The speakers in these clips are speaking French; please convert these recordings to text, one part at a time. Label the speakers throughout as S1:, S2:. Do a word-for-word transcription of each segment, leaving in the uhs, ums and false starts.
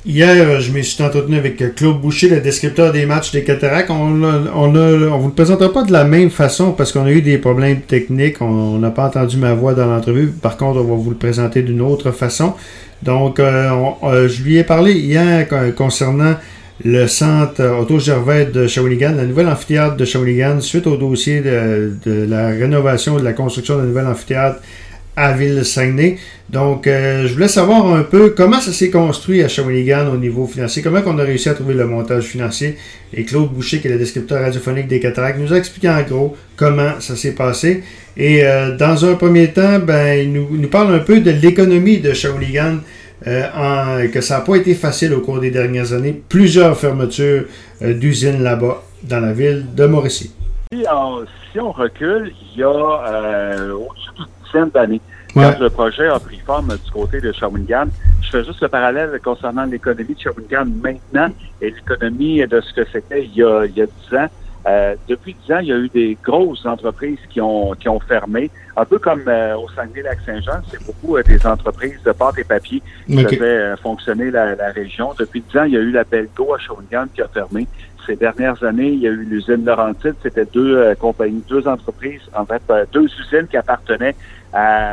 S1: Hier, je me suis entretenu avec Claude Boucher, le descripteur des matchs des Cataractes. On a, on a, on vous le présentera pas de la même façon parce qu'on a eu des problèmes techniques. On n'a pas entendu ma voix dans l'entrevue. Par contre, on va vous le présenter d'une autre façon. Donc, euh, on, euh, je lui ai parlé hier concernant le centre Otto-Gervais de Shawinigan, la nouvelle amphithéâtre de Shawinigan, suite au dossier de, de la rénovation, de la construction d'un nouvel amphithéâtre à Ville-Saguenay. Donc, euh, je voulais savoir un peu comment ça s'est construit à Shawinigan au niveau financier, comment on a réussi à trouver le montage financier. Et Claude Boucher, qui est le descripteur radiophonique des Cataractes, nous a expliqué en gros comment ça s'est passé. Et euh, dans un premier temps, ben, il nous, il nous parle un peu de l'économie de Shawinigan, euh, en, que ça n'a pas été facile au cours des dernières années. Plusieurs fermetures euh, d'usines là-bas, dans la ville de Mauricie.
S2: Si on, si on recule, il y a euh, au-dessus d'une dizaine d'années, quand ouais. le projet a pris forme du côté de Shawinigan, je fais juste le parallèle concernant l'économie de Shawinigan maintenant et l'économie de ce que c'était il y a, il y a dix ans. Euh, depuis dix ans, il y a eu des grosses entreprises qui ont qui ont fermé, un peu comme euh, au Saguenay-Lac-Saint-Jean, c'est beaucoup euh, des entreprises de pâte et papier qui okay. faisaient euh, fonctionner la, la région. Depuis dix ans, il y a eu la Belgo à Shawinigan qui a fermé. Ces dernières années, il y a eu l'usine Laurentide, c'était deux euh, compagnies, deux entreprises, en fait, euh, deux usines qui appartenaient à,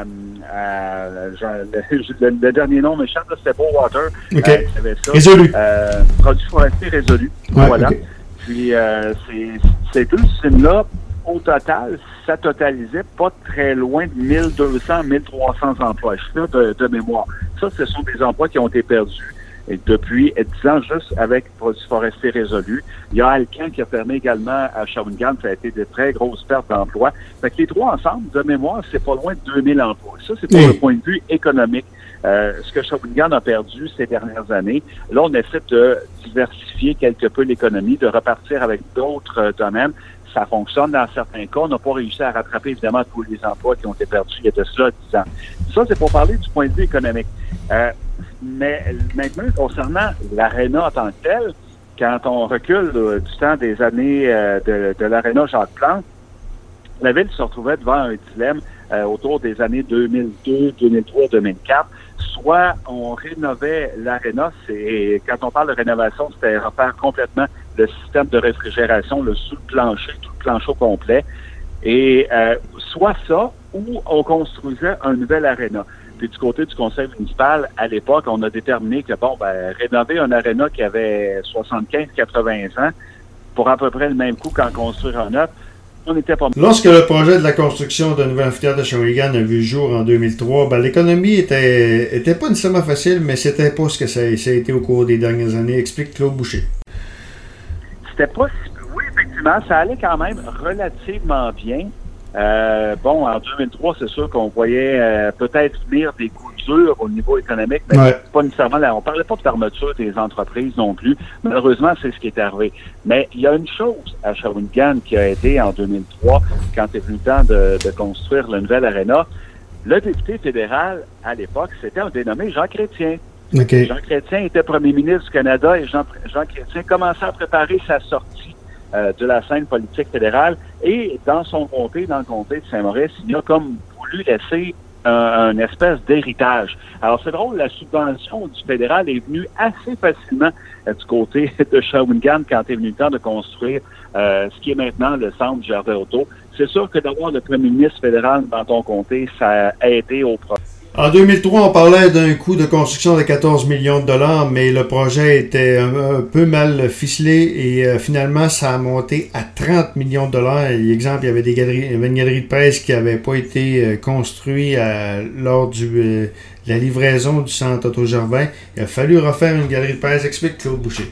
S2: à genre, le, le, le dernier nom méchant, c'était Bowater.
S1: Okay.
S2: Euh, ça.
S1: Résolu.
S2: Euh, produits forestiers résolus.
S1: Ouais,
S2: voilà.
S1: Okay.
S2: Puis euh, ces, ces deux usines-là, au total, ça totalisait pas très loin de mille deux cents, mille trois cents emplois. Je fais de, de mémoire. Ça, ce sont des emplois qui ont été perdus. Et depuis dix ans, juste avec produits forestiers résolus. Il y a Alcan qui a permis également à Shawinigan, ça a été de très grosses pertes d'emplois. Fait que les trois ensemble, de mémoire, c'est pas loin de deux mille emplois. Ça, c'est pour oui. le point de vue économique. Euh, ce que Shawinigan a perdu ces dernières années. Là, on essaie de diversifier quelque peu l'économie, de repartir avec d'autres euh, domaines. Ça fonctionne dans certains cas. On n'a pas réussi à rattraper, évidemment, tous les emplois qui ont été perdus il y a de cela dix ans. Ça, c'est pour parler du point de vue économique. Euh, mais maintenant, concernant l'aréna en tant que telle, quand on recule là, du temps des années euh, de, de l'aréna Jacques Plante, la ville se retrouvait devant un dilemme euh, autour des années deux mille deux, deux mille trois, deux mille quatre. Soit on rénovait l'aréna, et quand on parle de rénovation, c'était refaire complètement le système de réfrigération, le sous-plancher, tout le plancher au complet, et euh, soit ça, ou on construisait un nouvel aréna. Puis du côté du conseil municipal, à l'époque, on a déterminé que, bon, ben, rénover un aréna qui avait soixante-quinze à quatre-vingts ans, pour à peu près le même coût qu'en construire un neuf, on n'était pas...
S1: Lorsque le projet de la construction d'un nouvel amphithéâtre de Shawinigan a vu le jour en deux mille trois, ben, l'économie était, était pas nécessairement facile, mais c'était pas ce que ça, ça a été au cours des dernières années. Explique Claude Boucher.
S2: C'était pas... Oui, effectivement, ça allait quand même relativement bien. Euh, bon, en deux mille trois, c'est sûr qu'on voyait euh, peut-être venir des coups durs au niveau économique, mais
S1: ouais.
S2: pas nécessairement là. On parlait pas de fermeture des entreprises non plus. Malheureusement, c'est ce qui est arrivé. Mais il y a une chose à Shawinigan qui a aidé en deux mille trois, quand est venu le temps de, de construire le nouvel aréna. Le député fédéral, à l'époque, c'était un dénommé Jean Chrétien.
S1: Okay.
S2: Jean Chrétien était premier ministre du Canada et Jean, Jean Chrétien commençait à préparer sa sortie Euh, de la scène politique fédérale. Et dans son comté, dans le comté de Saint-Maurice, il a comme voulu laisser un, un espèce d'héritage. Alors, c'est drôle, la subvention du fédéral est venue assez facilement euh, du côté de Shawinigan quand est venu le temps de construire euh, ce qui est maintenant le centre Gervais-Auto. C'est sûr que d'avoir le premier ministre fédéral dans ton comté, ça a aidé au projet.
S1: En deux mille trois, on parlait d'un coût de construction de quatorze millions de dollars, mais le projet était un, un peu mal ficelé et euh, finalement, ça a monté à trente millions de dollars. Exemple, il y avait des galeries, il y avait une galerie de presse qui n'avait pas été euh, construite euh, lors du, euh, de la livraison du centre Otto-Gervais. Il a fallu refaire une galerie de presse. Explique Claude Boucher.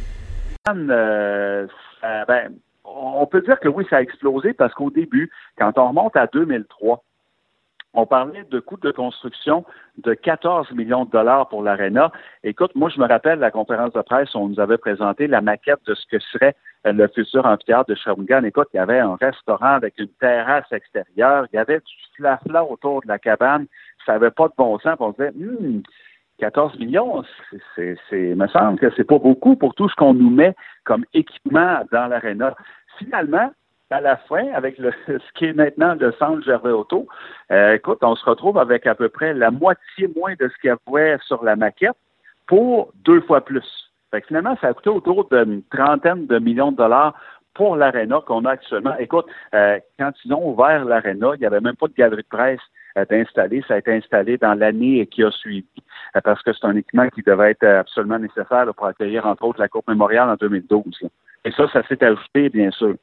S2: Euh, euh, ben, on peut dire que oui, ça a explosé parce qu'au début, quand on remonte à deux mille trois, on parlait de coûts de construction de quatorze millions de dollars pour l'aréna. Écoute, moi, je me rappelle la conférence de presse où on nous avait présenté la maquette de ce que serait le futur amphithéâtre de Shawinigan. Écoute, il y avait un restaurant avec une terrasse extérieure. Il y avait du flafla autour de la cabane. Ça n'avait pas de bon sens. On se disait, hum, quatorze millions, c'est, c'est, c'est, il me semble que c'est pas beaucoup pour tout ce qu'on nous met comme équipement dans l'aréna. Finalement, à la fin, avec le, ce qui est maintenant le centre Gervais-Auto, euh, écoute, on se retrouve avec à peu près la moitié moins de ce qu'il y avait sur la maquette pour deux fois plus. Fait que finalement, ça a coûté autour d'une trentaine de millions de dollars pour l'aréna qu'on a actuellement. Écoute, euh, quand ils ont ouvert l'aréna, il n'y avait même pas de galerie de presse euh, d'installer. Ça a été installé dans l'année qui a suivi, euh, parce que c'est un équipement qui devait être absolument nécessaire là, pour accueillir, entre autres, la Coupe Mémoriale en deux mille douze. Là. Et ça, ça s'est ajouté, bien sûr.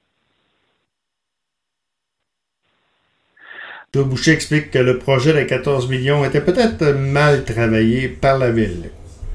S1: Joe Boucher explique que le projet de quatorze millions était peut-être mal travaillé par la Ville.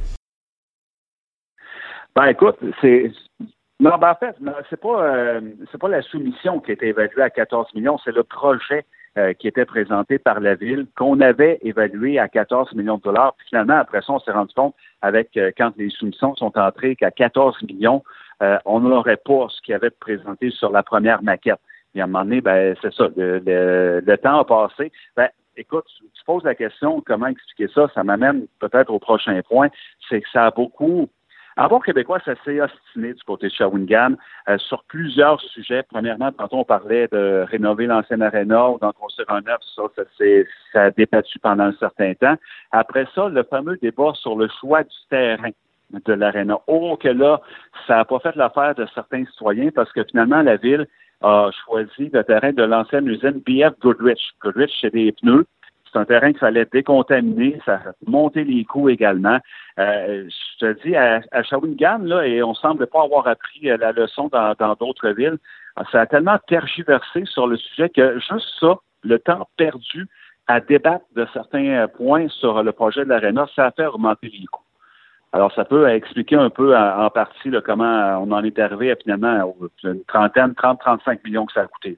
S2: Ben écoute, c'est... Non, ben en fait, c'est pas euh, c'est pas la soumission qui a été évaluée à quatorze millions, c'est le projet euh, qui était présenté par la Ville, qu'on avait évalué à quatorze millions de dollars. Puis finalement, après ça, on s'est rendu compte, avec euh, quand les soumissions sont entrées, qu'à quatorze millions, euh, on n'aurait pas ce qu'il y avait présenté sur la première maquette. Et à un moment donné, ben, c'est ça, le, le, le temps a passé. Ben, écoute, tu, tu poses la question, comment expliquer ça? Ça m'amène peut-être au prochain point, c'est que ça a beaucoup... En bon québécois, ça s'est ostiné du côté de Shawinigan euh, sur plusieurs sujets. Premièrement, tantôt on parlait de rénover l'ancienne aréna ou d'en construire un neuf, ça, ça, c'est, ça a débattu pendant un certain temps. Après ça, le fameux débat sur le choix du terrain de l'aréna. Oh, que là, ça n'a pas fait l'affaire de certains citoyens parce que finalement, la Ville a choisi le terrain de l'ancienne usine B F Goodrich. Goodrich, c'est des pneus. C'est un terrain qu'il fallait décontaminer, ça a monté les coûts également. Euh, je te dis, à, à Shawinigan, là, et on semble pas avoir appris la leçon dans, dans d'autres villes, ça a tellement tergiversé sur le sujet que juste ça, le temps perdu à débattre de certains points sur le projet de l'aréna, ça a fait augmenter les coûts. Alors, ça peut expliquer un peu en, en partie là, comment on en est arrivé à finalement une trentaine, trente, trente-cinq millions que ça a coûté.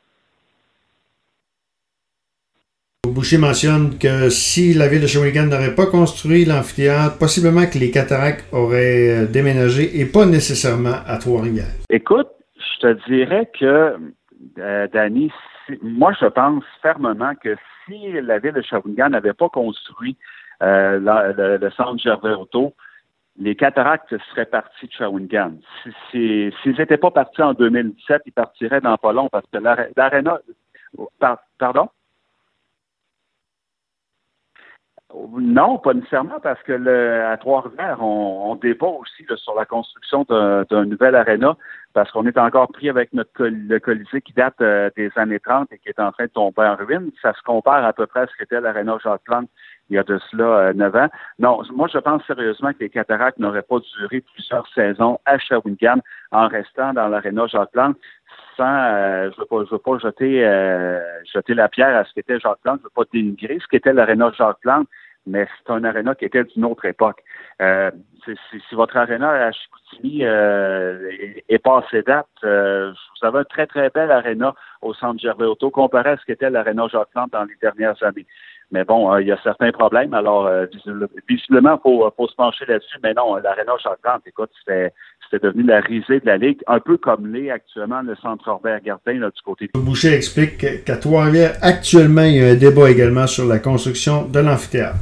S1: Boucher mentionne que si la Ville de Shawinigan n'aurait pas construit l'amphithéâtre, possiblement que les Cataractes auraient déménagé et pas nécessairement à Trois-Rivières.
S2: Écoute, je te dirais que, euh, Danny, si, moi je pense fermement que si la Ville de Shawinigan n'avait pas construit euh, la, le, le centre Gervais-Auto, les Cataractes seraient partis de Shawinigan. Si, si, s'ils n'étaient pas partis en deux mille dix-sept, ils partiraient dans pas long parce que l'aréna... Par, pardon? Non, pas nécessairement, parce que le, à Trois-Rivières, on, on débat aussi là, sur la construction d'un, d'un nouvel aréna, parce qu'on est encore pris avec notre le Colisée qui date euh, des années trente et qui est en train de tomber en ruine. Ça se compare à peu près à ce qu'était l'aréna Jacques-Plante il y a de cela euh, neuf ans. Non, moi je pense sérieusement que les Cataractes n'auraient pas duré plusieurs saisons à Shawinigan en restant dans l'aréna Jacques-Plante. Sans, euh, je ne veux, veux pas jeter, euh, jeter la pierre à ce qu'était Jacques-Plante, je ne veux pas dénigrer ce qu'était l'aréna Jacques-Plante, mais c'est un aréna qui était d'une autre époque. Euh, c'est, c'est, si votre aréna à Chicoutimi euh, est, est passé date, euh, vous avez un très, très bel aréna au centre Gervais-Auto comparé à ce qu'était l'aréna Jacques-Plante dans les dernières années. Mais bon, euh, il y a certains problèmes. Alors, euh, visiblement, il faut, faut se pencher là-dessus. Mais non, l'aréna Jacques-Plante, écoute, c'était, c'était devenu la risée de la Ligue, un peu comme l'est actuellement le centre Robert-Gardin là, du côté de...
S1: Boucher explique qu'à Trois-Rivières, actuellement, il y a un débat également sur la construction de l'amphithéâtre.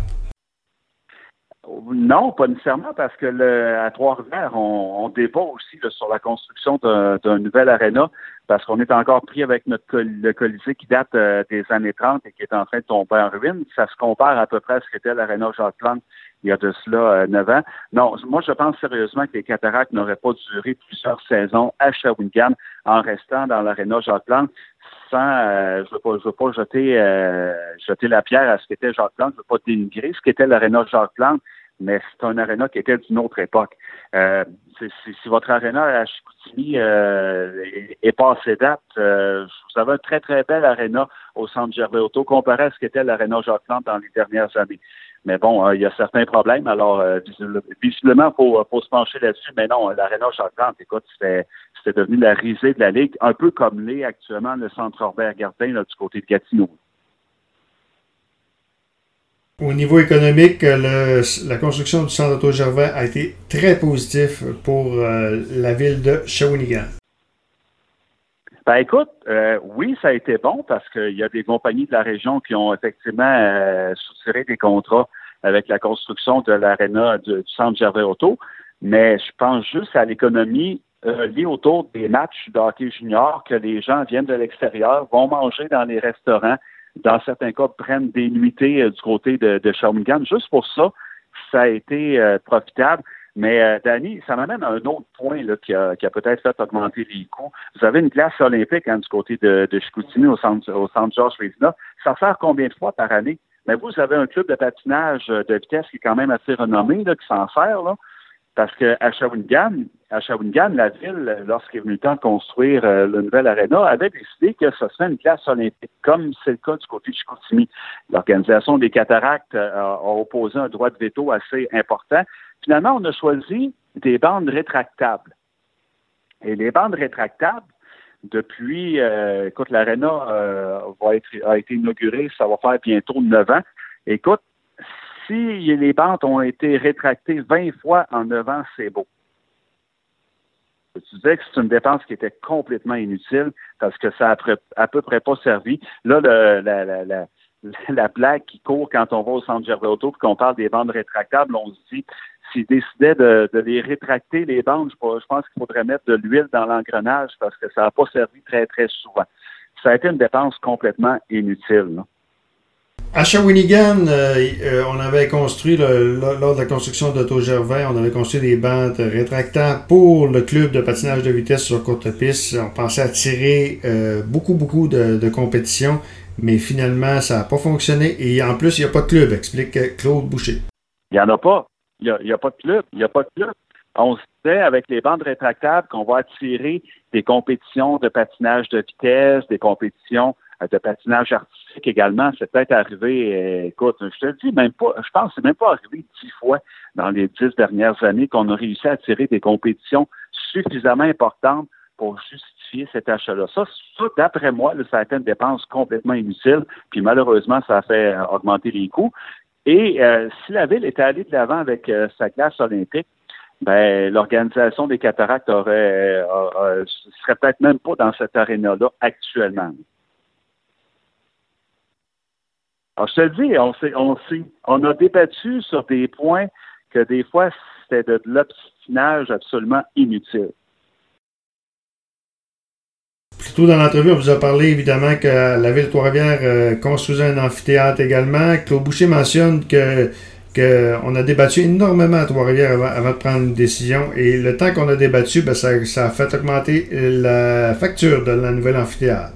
S2: Non, pas nécessairement, parce que le, à Trois-Rivières, on, on débat aussi là, sur la construction d'un, d'un nouvel aréna, parce qu'on est encore pris avec notre col, le Colisée qui date euh, des années trente et qui est en train de tomber en ruine. Ça se compare à peu près à ce qu'était l'aréna Jacques-Plante il y a de cela euh, neuf ans. Non, moi je pense sérieusement que les Cataractes n'auraient pas duré plusieurs saisons à Shawinigan en restant dans l'aréna Jacques-Plante. Sans, euh, je ne veux, veux pas jeter, euh, jeter la pierre à ce qu'était Jacques-Plante, je ne veux pas dénigrer ce qu'était l'aréna Jacques-Plante, mais c'est un aréna qui était d'une autre époque. Euh, c'est, c'est, si votre aréna à Chicoutimi euh, est, est passé date, euh, vous avez un très, très bel aréna au centre Gervais-Auto comparé à ce qu'était l'aréna Jacques-Plante dans les dernières années. Mais bon, euh, il y a certains problèmes. Alors, euh, visiblement, il faut, faut se pencher là-dessus. Mais non, l'aréna Jacques-Plante, écoute, c'était, c'était devenu la risée de la Ligue, un peu comme l'est actuellement le centre Robert-Gardin là, du côté de Gatineau.
S1: Au niveau économique, le, la construction du centre Auto-Gervais a été très positif pour euh, la ville de Shawinigan.
S2: Ben écoute, euh, oui, ça a été bon parce qu'il y a des compagnies de la région qui ont effectivement euh, soutiré des contrats avec la construction de l'aréna du, du centre Gervais-Auto, mais je pense juste à l'économie euh, liée autour des matchs de hockey junior, que les gens viennent de l'extérieur, vont manger dans les restaurants, dans certains cas, prennent des nuitées euh, du côté de, de Shawinigan. Juste pour ça, ça a été euh, profitable. Mais, euh, Danny, ça m'amène à un autre point là, qui a, qui a peut-être fait augmenter les coûts. Vous avez une glace olympique hein, du côté de, de Chicoutimi au centre, au centre Georges Vézina. Ça sert combien de fois par année? Mais vous avez un club de patinage de vitesse qui est quand même assez renommé, là, qui s'en sert, là. Parce qu'à Shawinigan, à Shawinigan, la ville, lorsqu'il est venu le temps de construire euh, le nouvel aréna, avait décidé que ce serait une glace olympique, comme c'est le cas du côté de Chicoutimi. L'Organisation des cataractes euh, a opposé un droit de veto assez important. Finalement, on a choisi des bandes rétractables. Et les bandes rétractables, depuis, euh, écoute, l'aréna euh, va être, a été inaugurée, ça va faire bientôt neuf ans. Écoute, si les bandes ont été rétractées vingt fois en neuf ans, c'est beau. Tu disais que c'est une dépense qui était complètement inutile parce que ça n'a à peu près pas servi. Là, le, la, la, la, la blague qui court quand on va au centre Gervais Auto et qu'on parle des bandes rétractables, on se dit, s'ils décidaient de, de les rétracter, les bandes, je, je pense qu'il faudrait mettre de l'huile dans l'engrenage parce que ça n'a pas servi très, très souvent. Ça a été une dépense complètement inutile, là.
S1: À Shawinigan, euh, euh, on avait construit, le, lors de la construction d'Auto-Gervais, on avait construit des bandes rétractables pour le club de patinage de vitesse sur courte piste. On pensait attirer euh, beaucoup, beaucoup de, de compétitions, mais finalement, ça n'a pas fonctionné. Et en plus, il n'y a pas de club, explique Claude Boucher.
S2: Il n'y en a pas. Il n'y a, a pas de club. Il n'y a pas de club. On se disait avec les bandes rétractables qu'on va attirer des compétitions de patinage de vitesse, des compétitions de patinage artistique également. C'est peut-être arrivé, euh, écoute, je te le dis, même pas, je pense que c'est même pas arrivé dix fois dans les dix dernières années qu'on a réussi à attirer des compétitions suffisamment importantes pour justifier cet achat-là. Ça, ça d'après moi, là, ça a été une dépense complètement inutile, puis malheureusement, ça a fait euh, augmenter les coûts. Et euh, si la Ville était allée de l'avant avec euh, sa glace olympique, ben l'Organisation des cataractes aurait, euh, euh, serait peut-être même pas dans cette aréna-là actuellement. Alors, je te le dis, on, sait, on, sait, on a débattu sur des points que des fois, c'était de, de l'obstinage absolument inutile.
S1: Plus tôt dans l'entrevue, on vous a parlé évidemment que la Ville de Trois-Rivières euh, construisait un amphithéâtre également. Claude Boucher mentionne que qu'on a débattu énormément à Trois-Rivières avant, avant de prendre une décision. Et le temps qu'on a débattu, ben, ça, ça a fait augmenter la facture de la nouvelle amphithéâtre.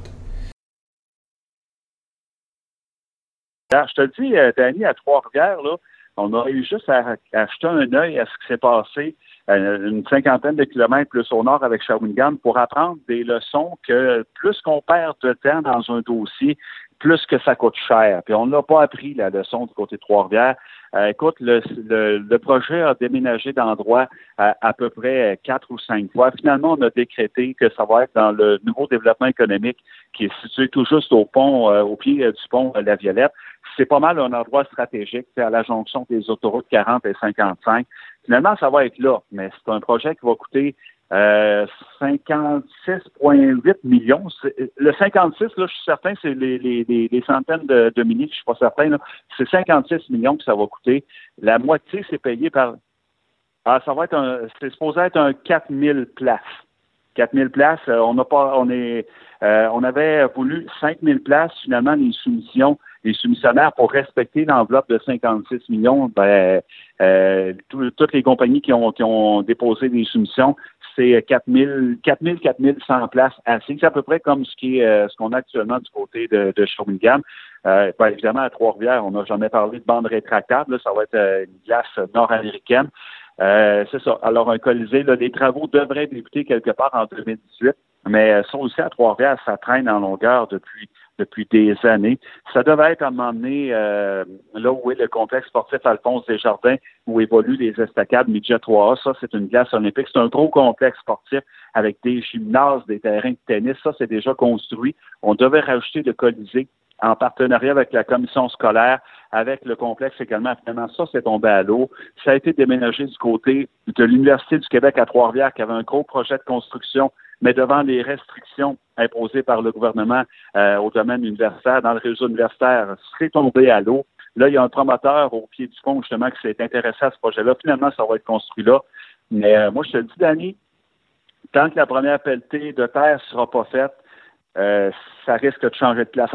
S2: Alors, je te le dis, euh, Danny, à Trois-Rivières, là, on aurait eu juste à, à jeter un œil à ce qui s'est passé euh, une cinquantaine de kilomètres plus au nord avec Shawinigan pour apprendre des leçons que plus qu'on perd de temps dans un dossier, plus que ça coûte cher. Puis on n'a pas appris la leçon du côté de Trois-Rivières. Euh, écoute, le, le, le projet a déménagé d'endroit à, à peu près quatre ou cinq fois. Finalement, on a décrété que ça va être dans le nouveau développement économique qui est situé tout juste au pont, euh, au pied du pont euh, La Violette. C'est pas mal un endroit stratégique, c'est à la jonction des autoroutes quarante et cinquante-cinq. Finalement, ça va être là, mais c'est un projet qui va coûter euh, cinquante-six virgule huit millions. C'est, le cinquante-six, là, je suis certain, c'est les, les, les, les centaines de, de milliers, je suis pas certain, là. C'est cinquante-six millions que ça va coûter. La moitié, c'est payé par... Ah, ça va être un... C'est supposé être un quatre mille places. quatre mille places, euh, on n'a pas... On est... Euh, on avait voulu cinq mille places, finalement, les soumissions, les soumissionnaires pour respecter l'enveloppe de cinquante-six millions, ben, euh, tout, toutes les compagnies qui ont, qui ont déposé des soumissions, c'est quatre mille, quatre mille, quatre mille cent places assis. C'est à peu près comme ce qui est, euh, ce qu'on a actuellement du côté de, de Shawinigan. Euh, ben, évidemment, à Trois-Rivières, on n'a jamais parlé de bande rétractable, là, ça va être euh, une glace nord-américaine. Euh, c'est ça. Alors, un colisée, là, les travaux devraient débuter quelque part en deux mille dix-huit, mais ça aussi, à Trois-Rivières, ça traîne en longueur depuis depuis des années. Ça devait être à un moment donné, euh, là où est le complexe sportif Alphonse Desjardins, où évoluent les estacades Midget trois A. Ça, c'est une glace olympique. C'est un gros complexe sportif avec des gymnases, des terrains de tennis. Ça, c'est déjà construit. On devait rajouter le Colisée en partenariat avec la commission scolaire, avec le complexe également. Finalement, ça, c'est tombé à l'eau. Ça a été déménagé du côté de l'Université du Québec à Trois-Rivières, qui avait un gros projet de construction, mais devant les restrictions imposées par le gouvernement euh, au domaine universitaire, dans le réseau universitaire, serait tombé à l'eau. Là, il y a un promoteur au pied du pont, justement, qui s'est intéressé à ce projet-là. Finalement, ça va être construit là. Mais euh, moi, je te le dis, Danny, tant que la première pelletée de terre ne sera pas faite, euh, ça risque de changer de place encore.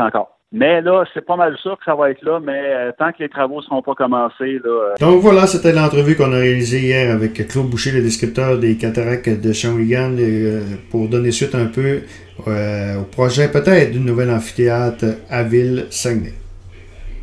S2: Mais là, c'est pas mal sûr que ça va être là, mais euh, tant que les travaux ne seront pas commencés, là... Euh...
S1: Donc voilà, c'était l'entrevue qu'on a réalisée hier avec Claude Boucher, le descripteur des cataractes de Shawinigan, euh, pour donner suite un peu euh, au projet peut-être d'une nouvelle amphithéâtre à Ville-Saguenay.